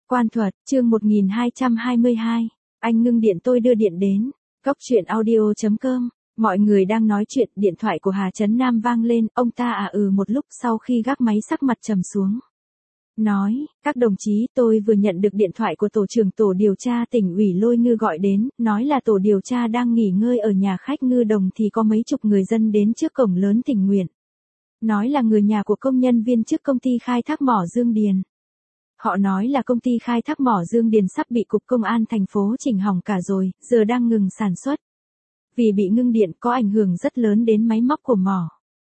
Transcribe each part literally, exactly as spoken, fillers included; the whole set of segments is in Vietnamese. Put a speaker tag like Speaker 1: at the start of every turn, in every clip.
Speaker 1: Quan thuật, chương một nghìn hai trăm hai mươi hai. Anh ngưng điện tôi đưa điện đến. Góc truyện audio chấm com. Mọi người đang nói chuyện, điện thoại của Hà Chấn Nam vang lên, ông ta à ừ một lúc sau khi gác máy sắc mặt trầm xuống. Nói, các đồng chí, tôi vừa nhận được điện thoại của tổ trưởng tổ điều tra tỉnh ủy Lôi Ngư gọi đến, nói là tổ điều tra đang nghỉ ngơi ở nhà khách Ngư Đồng thì có mấy chục người dân đến trước cổng lớn tình nguyện. Nói là người nhà của công nhân viên chức công ty khai thác mỏ Dương Điền. Họ nói là công ty khai thác mỏ Dương Điền sắp bị cục công an thành phố chỉnh hỏng cả rồi, giờ đang ngừng sản xuất. Vì bị ngưng điện có ảnh hưởng rất lớn đến máy móc của mỏ.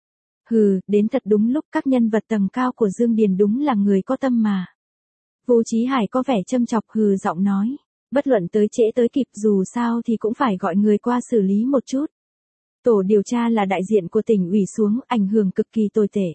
Speaker 1: Hừ, đến thật đúng lúc, các nhân vật tầng cao của Dương Điền đúng là người có tâm mà. Vũ Chí Hải có vẻ châm chọc, hừ giọng nói. Bất luận tới trễ tới kịp dù sao thì cũng phải gọi người qua xử lý một chút. Tổ điều tra là đại diện của tỉnh ủy xuống, ảnh hưởng cực kỳ tồi tệ.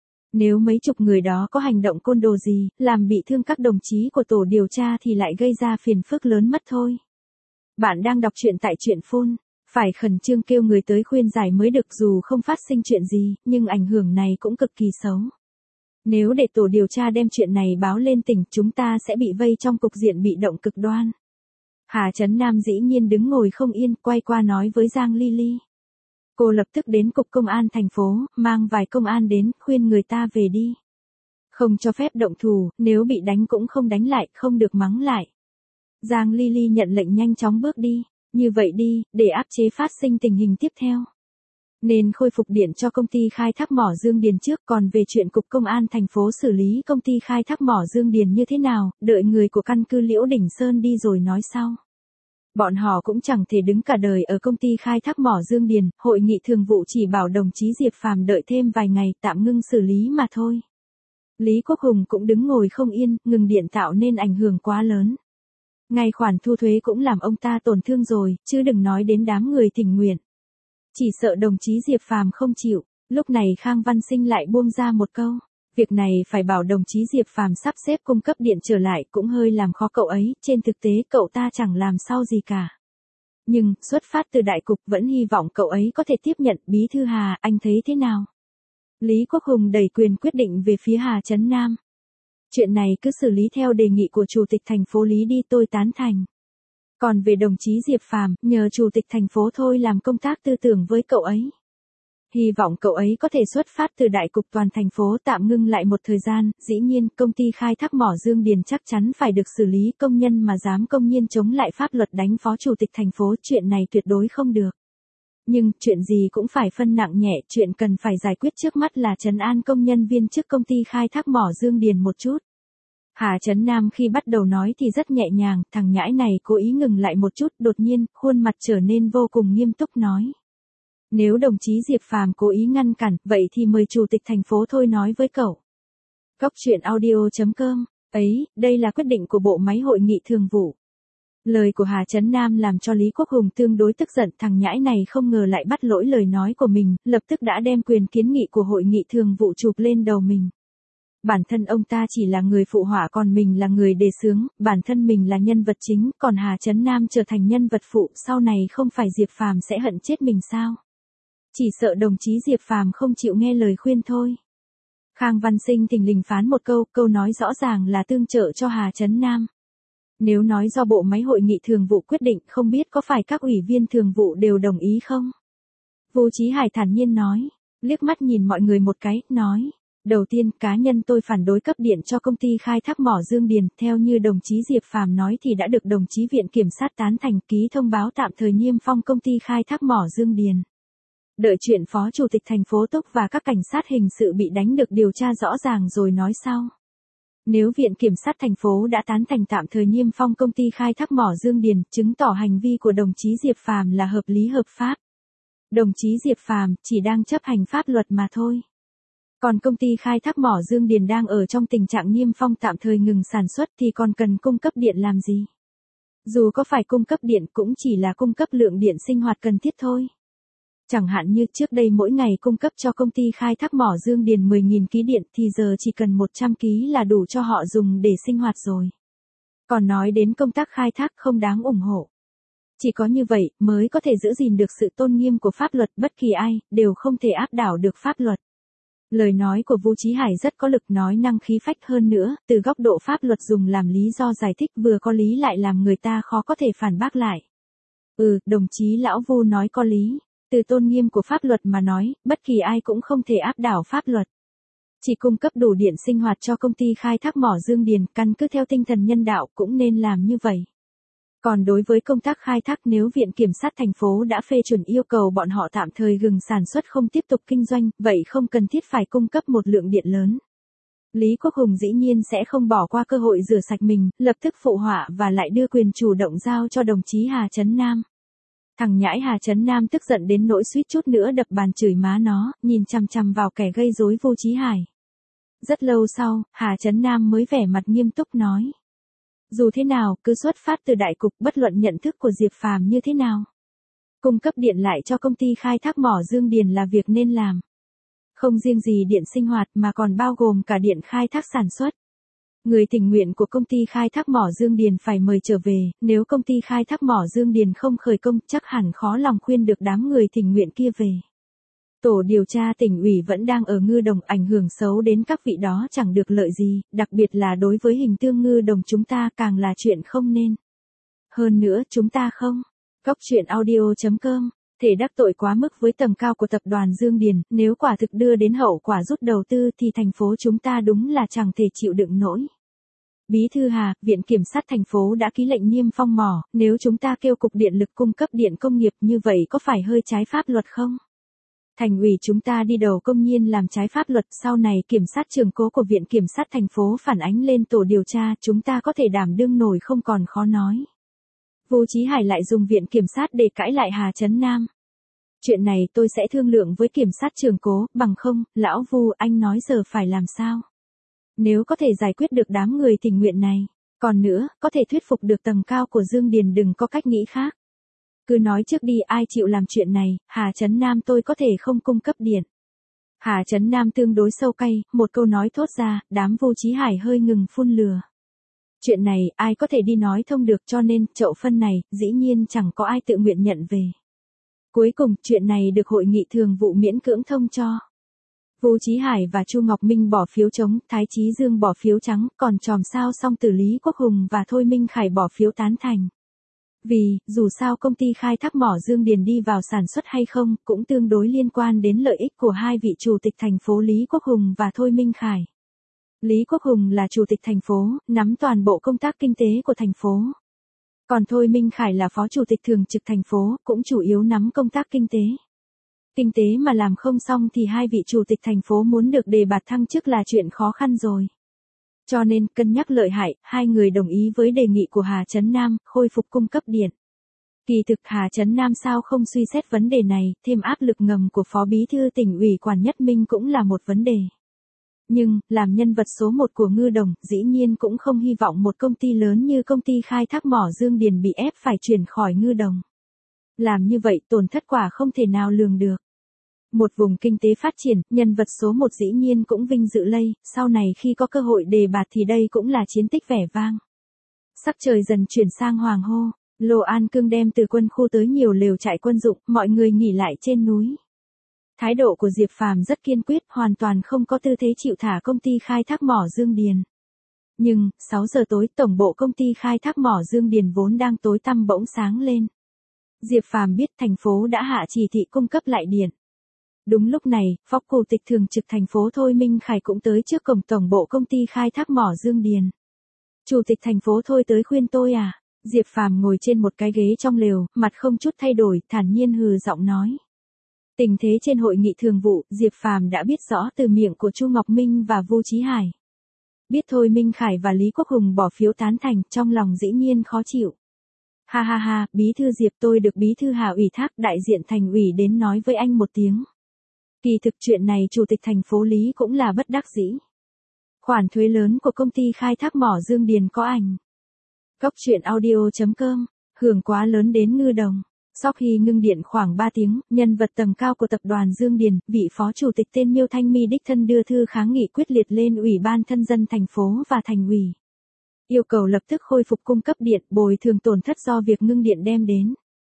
Speaker 1: Nếu mấy chục người đó có hành động côn đồ gì, làm bị thương các đồng chí của tổ điều tra thì lại gây ra phiền phức lớn mất thôi. Bạn đang đọc truyện tại truyện phun, phải khẩn trương kêu người tới khuyên giải mới được, dù không phát sinh chuyện gì, nhưng ảnh hưởng này cũng cực kỳ xấu. Nếu để tổ điều tra đem chuyện này báo lên tỉnh, chúng ta sẽ bị vây trong cục diện bị động cực đoan. Hà Chấn Nam dĩ nhiên đứng ngồi không yên, quay qua nói với Giang Ly Ly. Cô lập tức đến cục công an thành phố, mang vài công an đến, khuyên người ta về đi. Không cho phép động thủ, nếu bị đánh cũng không đánh lại, không được mắng lại. Giang Ly Ly nhận lệnh nhanh chóng bước đi, như vậy đi, để áp chế phát sinh tình hình tiếp theo. Nên khôi phục điện cho công ty khai thác mỏ Dương Điền trước, còn về chuyện cục công an thành phố xử lý công ty khai thác mỏ Dương Điền như thế nào, đợi người của căn cứ Liễu Đỉnh Sơn đi rồi nói sau. Bọn họ cũng chẳng thể đứng cả đời ở công ty khai thác mỏ Dương Điền, hội nghị thường vụ chỉ bảo đồng chí Diệp Phàm đợi thêm vài ngày tạm ngưng xử lý mà thôi. Lý Quốc Hùng cũng đứng ngồi không yên, ngừng điện tạo nên ảnh hưởng quá lớn. Ngay khoản thu thuế cũng làm ông ta tổn thương rồi, chứ đừng nói đến đám người tình nguyện. Chỉ sợ đồng chí Diệp Phàm không chịu, lúc này Khang Văn Sinh lại buông ra một câu. Việc này phải bảo đồng chí Diệp Phàm sắp xếp cung cấp điện trở lại cũng hơi làm khó cậu ấy, trên thực tế cậu ta chẳng làm sao gì cả. Nhưng, xuất phát từ đại cục vẫn hy vọng cậu ấy có thể tiếp nhận. Bí thư Hà, anh thấy thế nào? Lý Quốc Hùng đẩy quyền quyết định về phía Hà Chấn Nam. Chuyện này cứ xử lý theo đề nghị của Chủ tịch thành phố Lý đi, tôi tán thành. Còn về đồng chí Diệp Phàm, nhờ Chủ tịch thành phố thôi làm công tác tư tưởng với cậu ấy. Hy vọng cậu ấy có thể xuất phát từ đại cục toàn thành phố tạm ngưng lại một thời gian, dĩ nhiên công ty khai thác mỏ Dương Điền chắc chắn phải được xử lý, công nhân mà dám công nhiên chống lại pháp luật đánh phó chủ tịch thành phố, chuyện này tuyệt đối không được. Nhưng, chuyện gì cũng phải phân nặng nhẹ, chuyện cần phải giải quyết trước mắt là trấn an công nhân viên chức công ty khai thác mỏ Dương Điền một chút. Hà Chấn Nam khi bắt đầu nói thì rất nhẹ nhàng, thằng nhãi này cố ý ngừng lại một chút, đột nhiên, khuôn mặt trở nên vô cùng nghiêm túc nói. Nếu đồng chí Diệp Phàm cố ý ngăn cản, vậy thì mời Chủ tịch thành phố thôi nói với cậu. Góc truyện audio chấm com, ấy, đây là quyết định của bộ máy hội nghị thường vụ. Lời của Hà Chấn Nam làm cho Lý Quốc Hùng tương đối tức giận, thằng nhãi này không ngờ lại bắt lỗi lời nói của mình, lập tức đã đem quyền kiến nghị của hội nghị thường vụ chụp lên đầu mình. Bản thân ông ta chỉ là người phụ họa còn mình là người đề xướng, bản thân mình là nhân vật chính, còn Hà Chấn Nam trở thành nhân vật phụ, sau này không phải Diệp Phàm sẽ hận chết mình sao? Chỉ sợ đồng chí Diệp Phàm không chịu nghe lời khuyên thôi. Khang Văn Sinh thình lình phán một câu, câu nói rõ ràng là tương trợ cho Hà Chấn Nam. Nếu nói do bộ máy hội nghị thường vụ quyết định, không biết có phải các ủy viên thường vụ đều đồng ý không? Vũ Chí Hải thản nhiên nói, liếc mắt nhìn mọi người một cái, nói. Đầu tiên, cá nhân tôi phản đối cấp điện cho công ty khai thác mỏ Dương Điền, theo như đồng chí Diệp Phàm nói thì đã được đồng chí Viện Kiểm sát tán thành, ký thông báo tạm thời niêm phong công ty khai thác mỏ Dương Điền. Đợi chuyện Phó Chủ tịch thành phố Túc và các cảnh sát hình sự bị đánh được điều tra rõ ràng rồi nói sau. Nếu Viện Kiểm sát thành phố đã tán thành tạm thời niêm phong công ty khai thác mỏ Dương Điền, chứng tỏ hành vi của đồng chí Diệp Phàm là hợp lý hợp pháp. Đồng chí Diệp Phàm chỉ đang chấp hành pháp luật mà thôi. Còn công ty khai thác mỏ Dương Điền đang ở trong tình trạng niêm phong tạm thời ngừng sản xuất thì còn cần cung cấp điện làm gì? Dù có phải cung cấp điện cũng chỉ là cung cấp lượng điện sinh hoạt cần thiết thôi. Chẳng hạn như trước đây mỗi ngày cung cấp cho công ty khai thác mỏ Dương Điền mười nghìn ki điện thì giờ chỉ cần một trăm ki là đủ cho họ dùng để sinh hoạt rồi. Còn nói đến công tác khai thác không đáng ủng hộ. Chỉ có như vậy mới có thể giữ gìn được sự tôn nghiêm của pháp luật, bất kỳ ai đều không thể áp đảo được pháp luật. Lời nói của Vu Chí Hải rất có lực, nói năng khí phách, hơn nữa, từ góc độ pháp luật dùng làm lý do giải thích vừa có lý lại làm người ta khó có thể phản bác lại. Ừ, đồng chí lão Vu nói có lý. Từ tôn nghiêm của pháp luật mà nói, bất kỳ ai cũng không thể áp đảo pháp luật. Chỉ cung cấp đủ điện sinh hoạt cho công ty khai thác mỏ Dương Điền, căn cứ theo tinh thần nhân đạo cũng nên làm như vậy. Còn đối với công tác khai thác, nếu Viện Kiểm sát thành phố đã phê chuẩn yêu cầu bọn họ tạm thời ngừng sản xuất không tiếp tục kinh doanh, vậy không cần thiết phải cung cấp một lượng điện lớn. Lý Quốc Hùng dĩ nhiên sẽ không bỏ qua cơ hội rửa sạch mình, lập tức phụ họa và lại đưa quyền chủ động giao cho đồng chí Hà Chấn Nam. Thằng nhãi Hà Chấn Nam tức giận đến nỗi suýt chút nữa đập bàn chửi má nó, nhìn chằm chằm vào kẻ gây rối Vu Chí Hải. Rất lâu sau, Hà Chấn Nam mới vẻ mặt nghiêm túc nói. Dù thế nào, cứ xuất phát từ đại cục, bất luận nhận thức của Diệp Phàm như thế nào. Cung cấp điện lại cho công ty khai thác mỏ Dương Điền là việc nên làm. Không riêng gì điện sinh hoạt mà còn bao gồm cả điện khai thác sản xuất. Người tình nguyện của công ty khai thác mỏ Dương Điền phải mời trở về, nếu công ty khai thác mỏ Dương Điền không khởi công chắc hẳn khó lòng khuyên được đám người tình nguyện kia về. Tổ điều tra tỉnh ủy vẫn đang ở Ngư Đồng, ảnh hưởng xấu đến các vị đó chẳng được lợi gì, đặc biệt là đối với hình tượng Ngư Đồng chúng ta càng là chuyện không nên. Hơn nữa chúng ta không. Cóc truyện audio chấm com, thể đắc tội quá mức với tầm cao của tập đoàn Dương Điền, nếu quả thực đưa đến hậu quả rút đầu tư thì thành phố chúng ta đúng là chẳng thể chịu đựng nổi. Bí thư Hà, Viện Kiểm sát thành phố đã ký lệnh niêm phong mỏ, nếu chúng ta kêu Cục Điện lực cung cấp điện công nghiệp như vậy có phải hơi trái pháp luật không? Thành ủy chúng ta đi đầu công nhiên làm trái pháp luật, sau này kiểm sát trường cố của Viện Kiểm sát thành phố phản ánh lên tổ điều tra, chúng ta có thể đảm đương nổi không còn khó nói. Vu Chí Hải lại dùng Viện Kiểm sát để cãi lại Hà Chấn Nam. Chuyện này tôi sẽ thương lượng với kiểm sát trường cố, bằng không, lão Vu anh nói giờ phải làm sao? Nếu có thể giải quyết được đám người tình nguyện này, còn nữa, có thể thuyết phục được tầng cao của Dương Điền đừng có cách nghĩ khác. Cứ nói trước đi, ai chịu làm chuyện này, Hà Chấn Nam tôi có thể không cung cấp điện. Hà Chấn Nam tương đối sâu cay, một câu nói thốt ra, đám Vu Chí Hải hơi ngừng phun lừa. Chuyện này, ai có thể đi nói thông được, cho nên, chậu phân này, dĩ nhiên chẳng có ai tự nguyện nhận về. Cuối cùng, chuyện này được hội nghị thường vụ miễn cưỡng thông cho. Vu Chí Hải và Chu Ngọc Minh bỏ phiếu chống, Thái Chí Dương bỏ phiếu trắng, còn Chòm Sao Song Tử Lý Quốc Hùng và Thôi Minh Khải bỏ phiếu tán thành. Vì, dù sao công ty khai thác mỏ Dương Điền đi vào sản xuất hay không, cũng tương đối liên quan đến lợi ích của hai vị chủ tịch thành phố Lý Quốc Hùng và Thôi Minh Khải. Lý Quốc Hùng là chủ tịch thành phố, nắm toàn bộ công tác kinh tế của thành phố. Còn Thôi Minh Khải là phó chủ tịch thường trực thành phố, cũng chủ yếu nắm công tác kinh tế. Kinh tế mà làm không xong thì hai vị chủ tịch thành phố muốn được đề bạt thăng chức là chuyện khó khăn rồi. Cho nên, cân nhắc lợi hại, hai người đồng ý với đề nghị của Hà Chấn Nam, khôi phục cung cấp điện. Kỳ thực Hà Chấn Nam sao không suy xét vấn đề này, thêm áp lực ngầm của Phó Bí thư tỉnh ủy Quản Nhất Minh cũng là một vấn đề. Nhưng, làm nhân vật số một của Ngư Đồng, dĩ nhiên cũng không hy vọng một công ty lớn như công ty khai thác mỏ Dương Điền bị ép phải chuyển khỏi Ngư Đồng. Làm như vậy tổn thất quả không thể nào lường được. Một vùng kinh tế phát triển, nhân vật số một dĩ nhiên cũng vinh dự lây, sau này khi có cơ hội đề bạt thì đây cũng là chiến tích vẻ vang. Sắc trời dần chuyển sang hoàng hô, Lô An Cương đem từ quân khu tới nhiều lều trại quân dụng, mọi người nghỉ lại trên núi. Thái độ của Diệp Phàm rất kiên quyết, hoàn toàn không có tư thế chịu thả công ty khai thác mỏ Dương Điền. Nhưng, sáu giờ tối, tổng bộ công ty khai thác mỏ Dương Điền vốn đang tối tăm bỗng sáng lên. Diệp Phàm biết thành phố đã hạ chỉ thị cung cấp lại điện. Đúng lúc này, Phó Chủ tịch thường trực thành phố Thôi Minh Khải cũng tới trước cổng tổng bộ công ty khai thác mỏ Dương Điền. Chủ tịch thành phố Thôi tới khuyên tôi à? Diệp Phàm ngồi trên một cái ghế trong lều, mặt không chút thay đổi, thản nhiên hừ giọng nói. Tình thế trên hội nghị thường vụ, Diệp Phàm đã biết rõ từ miệng của Chu Ngọc Minh và Vu Chí Hải. Biết Thôi Minh Khải và Lý Quốc Hùng bỏ phiếu tán thành, trong lòng dĩ nhiên khó chịu. Ha ha ha, bí thư Diệp tôi được bí thư Hà ủy thác đại diện thành ủy đến nói với anh một tiếng. Kỳ thực chuyện này chủ tịch thành phố Lý cũng là bất đắc dĩ. Khoản thuế lớn của công ty khai thác mỏ Dương Điền có ảnh. Cóc truyện audio chấm com, hưởng quá lớn đến Ngư Đồng. Sau khi ngưng điện khoảng ba tiếng, nhân vật tầm cao của tập đoàn Dương Điền, vị phó chủ tịch tên Miêu Thanh My đích thân đưa thư kháng nghị quyết liệt lên Ủy ban Nhân dân thành phố và thành ủy. Yêu cầu lập tức khôi phục cung cấp điện, bồi thường tổn thất do việc ngưng điện đem đến.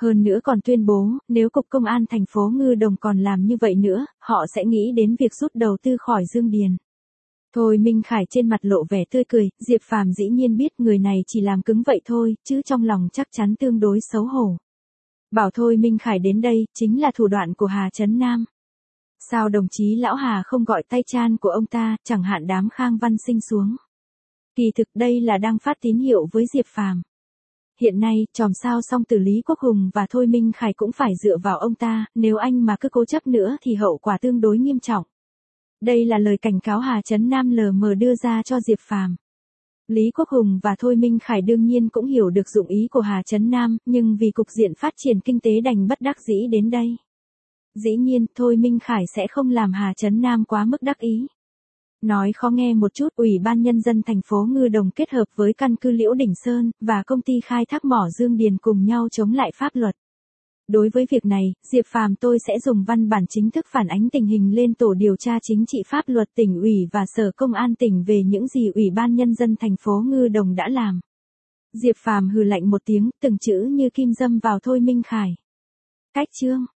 Speaker 1: Hơn nữa còn tuyên bố, nếu Cục Công an thành phố Ngư Đồng còn làm như vậy nữa, họ sẽ nghĩ đến việc rút đầu tư khỏi Dương Điền. Thôi Minh Khải trên mặt lộ vẻ tươi cười, Diệp Phàm dĩ nhiên biết người này chỉ làm cứng vậy thôi, chứ trong lòng chắc chắn tương đối xấu hổ. Bảo Thôi Minh Khải đến đây, chính là thủ đoạn của Hà Trấn Nam. Sao đồng chí lão Hà không gọi tay chan của ông ta, chẳng hạn đám Khang Văn Sinh xuống. Kỳ thực đây là đang phát tín hiệu với Diệp Phàm. Hiện nay, chòm sao song tử Lý Quốc Hùng và Thôi Minh Khải cũng phải dựa vào ông ta, nếu anh mà cứ cố chấp nữa thì hậu quả tương đối nghiêm trọng. Đây là lời cảnh cáo Hà Trấn Nam lờ mờ đưa ra cho Diệp Phàm. Lý Quốc Hùng và Thôi Minh Khải đương nhiên cũng hiểu được dụng ý của Hà Trấn Nam, nhưng vì cục diện phát triển kinh tế đành bất đắc dĩ đến đây. Dĩ nhiên, Thôi Minh Khải sẽ không làm Hà Trấn Nam quá mức đắc ý. Nói khó nghe một chút, Ủy ban Nhân dân thành phố Ngư Đồng kết hợp với căn cứ Liễu Đỉnh Sơn, và công ty khai thác mỏ Dương Điền cùng nhau chống lại pháp luật. Đối với việc này, Diệp Phàm tôi sẽ dùng văn bản chính thức phản ánh tình hình lên Tổ điều tra chính trị pháp luật tỉnh ủy và Sở Công an tỉnh về những gì Ủy ban Nhân dân thành phố Ngư Đồng đã làm. Diệp Phàm hừ lạnh một tiếng, từng chữ như kim dâm vào Thôi Minh Khải. Cách chương